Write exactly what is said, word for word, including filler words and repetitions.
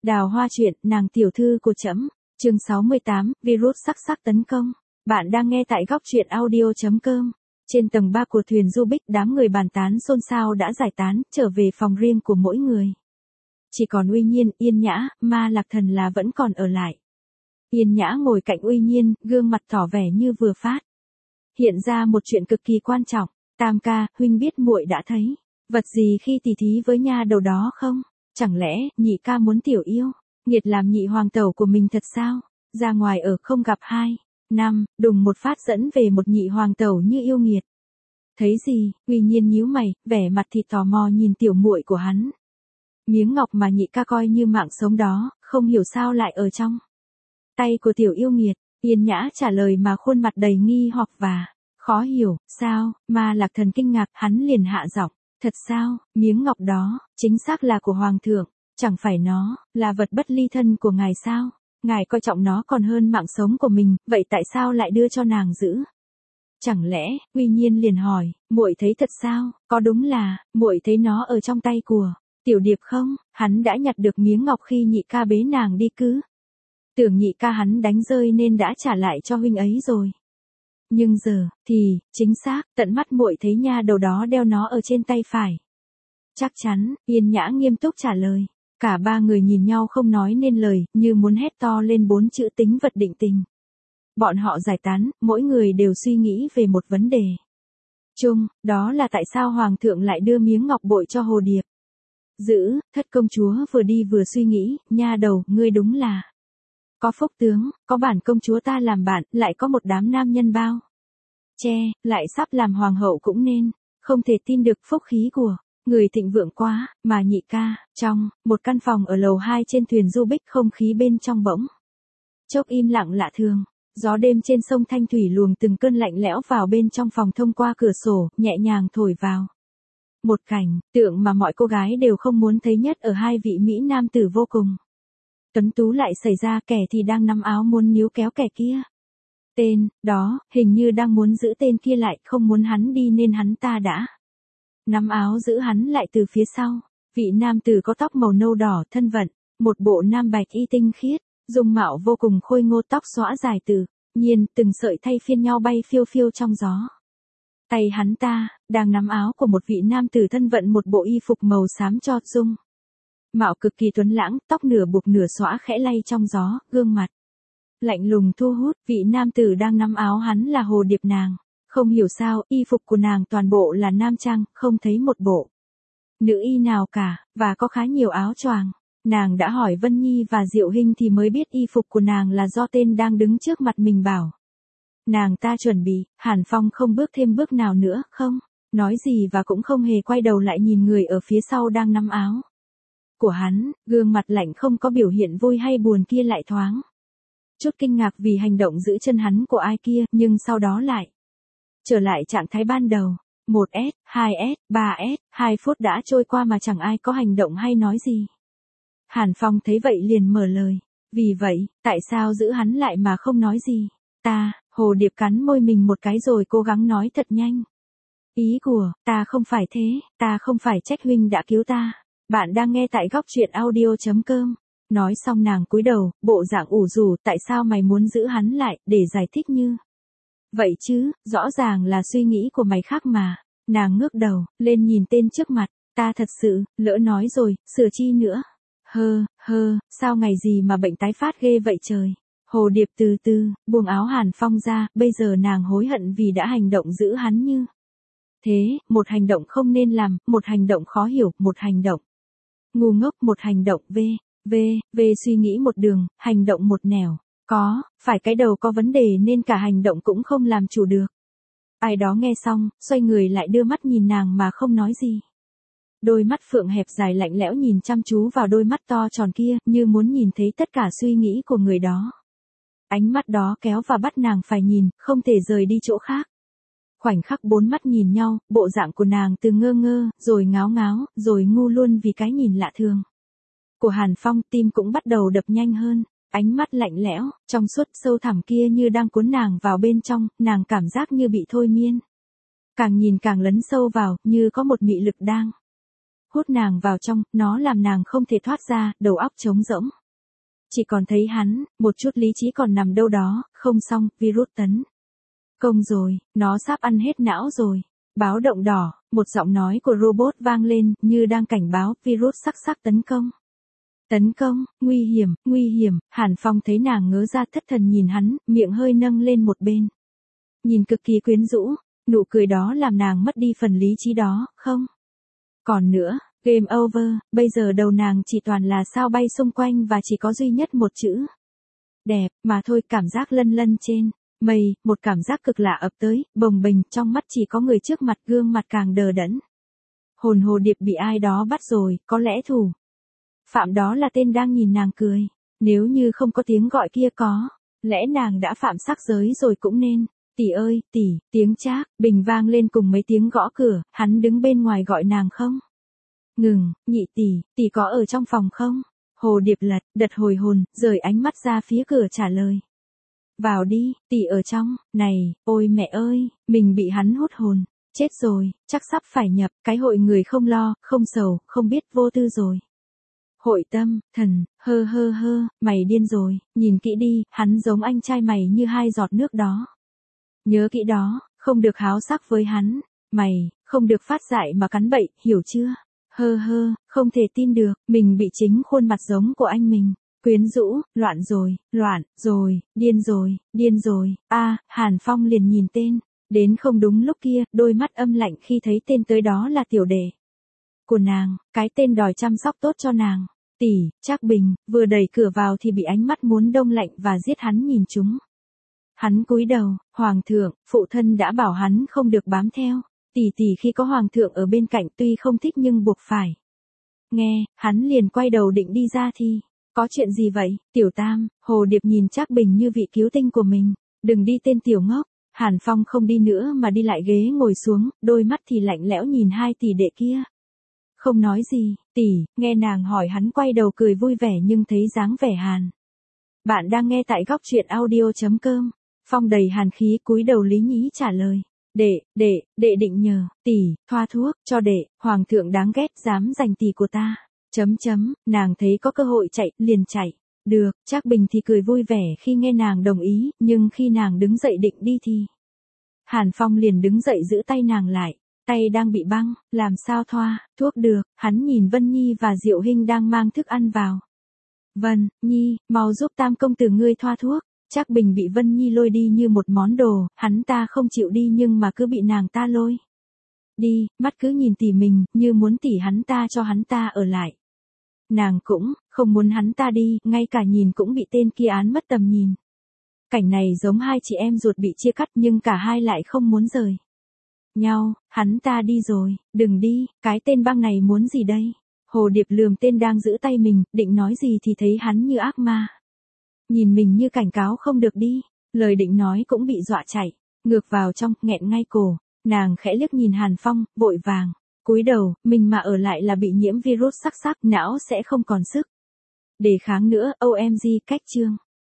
Đào Hoa truyện, nàng tiểu thư của trẫm, chương sáu mươi tám, virus sắc sắc tấn công. Bạn đang nghe tại góc truyện audio chấm com. Trên tầng ba của thuyền du bích, đám người bàn tán xôn xao đã giải tán, trở về phòng riêng của mỗi người. Chỉ còn Uy Nhiên, Yên Nhã, Ma Lạc Thần là vẫn còn ở lại. Yên Nhã ngồi cạnh Uy Nhiên, gương mặt tỏ vẻ như vừa phát hiện ra một chuyện cực kỳ quan trọng. Tam ca, huynh biết muội đã thấy vật gì khi tỉ thí với nha đầu đó không? Chẳng lẽ nhị ca muốn tiểu yêu nghiệt làm nhị hoàng tẩu của mình thật sao? Ra ngoài ở không gặp hai năm, đùng một phát dẫn về một nhị hoàng tẩu như yêu nghiệt. Thấy gì? Uy Nhiên nhíu mày, vẻ mặt thì tò mò nhìn tiểu muội của hắn. Miếng ngọc mà nhị ca coi như mạng sống đó, không hiểu sao lại ở trong tay của tiểu yêu nghiệt. Yên Nhã trả lời mà khuôn mặt đầy nghi hoặc và khó hiểu. Sao? Ma Lạc Thần kinh ngạc, hắn liền hạ giọng. Thật sao? Miếng ngọc đó, chính xác là của hoàng thượng, chẳng phải nó là vật bất ly thân của ngài sao? Ngài coi trọng nó còn hơn mạng sống của mình, vậy tại sao lại đưa cho nàng giữ? Chẳng lẽ? Uy Nhiên liền hỏi, muội thấy thật sao? Có đúng là muội thấy nó ở trong tay của tiểu điệp không? Hắn đã nhặt được miếng ngọc khi nhị ca bế nàng đi cứ tưởng nhị ca hắn đánh rơi nên đã trả lại cho huynh ấy rồi. Nhưng giờ thì chính xác, tận mắt muội thấy nha đầu đó đeo nó ở trên tay phải. Chắc chắn? Yên Nhã nghiêm túc trả lời. Cả ba người nhìn nhau không nói nên lời, như muốn hét to lên bốn chữ tính vật định tình. Bọn họ giải tán, mỗi người đều suy nghĩ về một vấn đề chung, đó là tại sao hoàng thượng lại đưa miếng ngọc bội cho Hồ Điệp giữ. Thất công chúa vừa đi vừa suy nghĩ, nha đầu, ngươi đúng là có phúc tướng, có bản công chúa ta làm bạn, lại có một đám nam nhân bao che, lại sắp làm hoàng hậu cũng nên, không thể tin được phúc khí của người thịnh vượng quá. Mà nhị ca, trong một căn phòng ở lầu hai trên thuyền du bích, không khí bên trong bỗng chốc im lặng lạ thường. Gió đêm trên sông Thanh Thủy luồng từng cơn lạnh lẽo vào bên trong phòng thông qua cửa sổ, nhẹ nhàng thổi vào. Một cảnh tượng mà mọi cô gái đều không muốn thấy nhất ở hai vị mỹ nam tử vô cùng tuấn tú lại xảy ra. Kẻ thì đang nắm áo muốn níu kéo kẻ kia. Tên đó hình như đang muốn giữ tên kia lại, không muốn hắn đi nên hắn ta đã nắm áo giữ hắn lại từ phía sau. Vị nam tử có tóc màu nâu đỏ, thân vận một bộ nam bạch y tinh khiết, dung mạo vô cùng khôi ngô, tóc xõa dài tự nhiên, từng sợi thay phiên nhau bay phiêu phiêu trong gió. Tay hắn ta đang nắm áo của một vị nam tử thân vận một bộ y phục màu xám cho dung mạo cực kỳ tuấn lãng, tóc nửa buộc nửa xõa khẽ lay trong gió, gương mặt lạnh lùng thu hút. Vị nam tử đang nắm áo hắn là Hồ Điệp. Nàng không hiểu sao, y phục của nàng toàn bộ là nam trang, không thấy một bộ nữ y nào cả, và có khá nhiều áo choàng. Nàng đã hỏi Vân Nhi và Diệu Hinh thì mới biết y phục của nàng là do tên đang đứng trước mặt mình bảo nàng ta chuẩn bị. Hàn Phong không bước thêm bước nào nữa, không nói gì và cũng không hề quay đầu lại nhìn người ở phía sau đang nắm áo của hắn. Gương mặt lạnh không có biểu hiện vui hay buồn kia lại thoáng chút kinh ngạc vì hành động giữ chân hắn của ai kia, nhưng sau đó lại trở lại trạng thái ban đầu. Một S, hai S, ba S, hai phút đã trôi qua mà chẳng ai có hành động hay nói gì. Hàn Phong thấy vậy liền mở lời. Vì vậy, tại sao giữ hắn lại mà không nói gì? Ta, Hồ Điệp cắn môi mình một cái rồi cố gắng nói thật nhanh. Ý của ta không phải thế, ta không phải trách huynh đã cứu ta. Bạn đang nghe tại góc truyện audio chấm com. Nói xong nàng cúi đầu, bộ dạng ủ rũ. Tại sao mày muốn giữ hắn lại, để giải thích như vậy chứ? Rõ ràng là suy nghĩ của mày khác mà. Nàng ngước đầu lên nhìn tên trước mặt. Ta thật sự lỡ nói rồi, sửa chi nữa. Hơ, hơ, sao ngày gì mà bệnh tái phát ghê vậy trời? Hồ Điệp từ từ buông áo Hàn Phong ra, bây giờ nàng hối hận vì đã hành động giữ hắn như thế, một hành động không nên làm, một hành động khó hiểu, một hành động ngu ngốc, một hành động v, v, v suy nghĩ một đường, hành động một nẻo. Có, phải cái đầu có vấn đề nên cả hành động cũng không làm chủ được. Ai đó nghe xong, xoay người lại đưa mắt nhìn nàng mà không nói gì. Đôi mắt phượng hẹp dài lạnh lẽo nhìn chăm chú vào đôi mắt to tròn kia, như muốn nhìn thấy tất cả suy nghĩ của người đó. Ánh mắt đó kéo và bắt nàng phải nhìn, không thể rời đi chỗ khác. Khoảnh khắc bốn mắt nhìn nhau, bộ dạng của nàng từ ngơ ngơ, rồi ngáo ngáo, rồi ngu luôn vì cái nhìn lạ thường của Hàn Phong. Tim cũng bắt đầu đập nhanh hơn. Ánh mắt lạnh lẽo, trong suốt sâu thẳm kia như đang cuốn nàng vào bên trong, nàng cảm giác như bị thôi miên. Càng nhìn càng lấn sâu vào, như có một mị lực đang hút nàng vào trong, nó làm nàng không thể thoát ra, đầu óc trống rỗng. Chỉ còn thấy hắn, một chút lý trí còn nằm đâu đó, không xong, virus tấn công rồi, nó sắp ăn hết não rồi. Báo động đỏ, một giọng nói của robot vang lên, như đang cảnh báo, virus sắc sắc tấn công. Tấn công, nguy hiểm, nguy hiểm, Hàn Phong thấy nàng ngớ ra thất thần nhìn hắn, miệng hơi nâng lên một bên. Nhìn cực kỳ quyến rũ, nụ cười đó làm nàng mất đi phần lý trí đó, không? Còn nữa, game over, bây giờ đầu nàng chỉ toàn là sao bay xung quanh và chỉ có duy nhất một chữ. Đẹp, mà thôi, cảm giác lân lân trên mây, một cảm giác cực lạ ập tới, bồng bềnh, trong mắt chỉ có người trước mặt, gương mặt càng đờ đẫn. Hồn Hồ Điệp bị ai đó bắt rồi, có lẽ thủ phạm đó là tên đang nhìn nàng cười. Nếu như không có tiếng gọi kia có lẽ nàng đã phạm sắc giới rồi cũng nên. Tỷ ơi, tỷ, tiếng Trác Bình vang lên cùng mấy tiếng gõ cửa, hắn đứng bên ngoài gọi nàng không? Ngừng, nhị tỷ, tỷ có ở trong phòng không? Hồ Điệp lật, đật hồi hồn, rời ánh mắt ra phía cửa trả lời. Vào đi, tỷ ở trong, này, ôi mẹ ơi, mình bị hắn hút hồn, chết rồi, chắc sắp phải nhập, cái hội người không lo, không sầu, không biết vô tư rồi. Hội tâm, thần, hơ hơ hơ, mày điên rồi, nhìn kỹ đi, hắn giống anh trai mày như hai giọt nước đó. Nhớ kỹ đó, không được háo sắc với hắn, mày, không được phát dại mà cắn bậy, hiểu chưa? Hơ hơ, không thể tin được, mình bị chính khuôn mặt giống của anh mình. Quyến rũ, loạn rồi, loạn, rồi, điên rồi, điên rồi, a à, Hàn Phong liền nhìn tên, đến không đúng lúc kia, đôi mắt âm lạnh khi thấy tên tới đó là tiểu đệ của nàng, cái tên đòi chăm sóc tốt cho nàng. Tỷ, Trác Bình, vừa đẩy cửa vào thì bị ánh mắt muốn đông lạnh và giết hắn nhìn chúng. Hắn cúi đầu, hoàng thượng, phụ thân đã bảo hắn không được bám theo, tỷ tỷ khi có hoàng thượng ở bên cạnh tuy không thích nhưng buộc phải. Nghe, hắn liền quay đầu định đi ra thì, có chuyện gì vậy, tiểu tam, Hồ Điệp nhìn Trác Bình như vị cứu tinh của mình, đừng đi tên tiểu ngốc. Hàn Phong không đi nữa mà đi lại ghế ngồi xuống, đôi mắt thì lạnh lẽo nhìn hai tỷ đệ kia. Không nói gì, tỷ, nghe nàng hỏi hắn quay đầu cười vui vẻ nhưng thấy dáng vẻ hàn. Bạn đang nghe tại góc truyện audio chấm com. Phong đầy hàn khí cúi đầu lý nhí trả lời. Đệ, đệ, đệ định nhờ, tỷ, thoa thuốc, cho đệ, hoàng thượng đáng ghét dám giành tỷ của ta. Chấm chấm, nàng thấy có cơ hội chạy, liền chạy. Được, Trác Bình thì cười vui vẻ khi nghe nàng đồng ý, nhưng khi nàng đứng dậy định đi thì. Hàn Phong liền đứng dậy giữ tay nàng lại. Tay đang bị băng, làm sao thoa, thuốc được, hắn nhìn Vân Nhi và Diệu Hinh đang mang thức ăn vào. Vân, Nhi, mau giúp tam công tử ngươi thoa thuốc. Trác Bình bị Vân Nhi lôi đi như một món đồ, hắn ta không chịu đi nhưng mà cứ bị nàng ta lôi. Đi, mắt cứ nhìn tỷ mình, như muốn tỷ hắn ta cho hắn ta ở lại. Nàng cũng, không muốn hắn ta đi, ngay cả nhìn cũng bị tên kia án mất tầm nhìn. Cảnh này giống hai chị em ruột bị chia cắt nhưng cả hai lại không muốn rời nhau, hắn ta đi rồi, đừng đi, cái tên băng này muốn gì đây? Hồ Điệp lườm tên đang giữ tay mình, định nói gì thì thấy hắn như ác ma. Nhìn mình như cảnh cáo không được đi, lời định nói cũng bị dọa chạy, ngược vào trong, nghẹn ngay cổ, nàng khẽ liếc nhìn Hàn Phong, vội vàng, cúi đầu, mình mà ở lại là bị nhiễm virus sắc sắc, não sẽ không còn sức. Đề kháng nữa, o em giê, cách chương.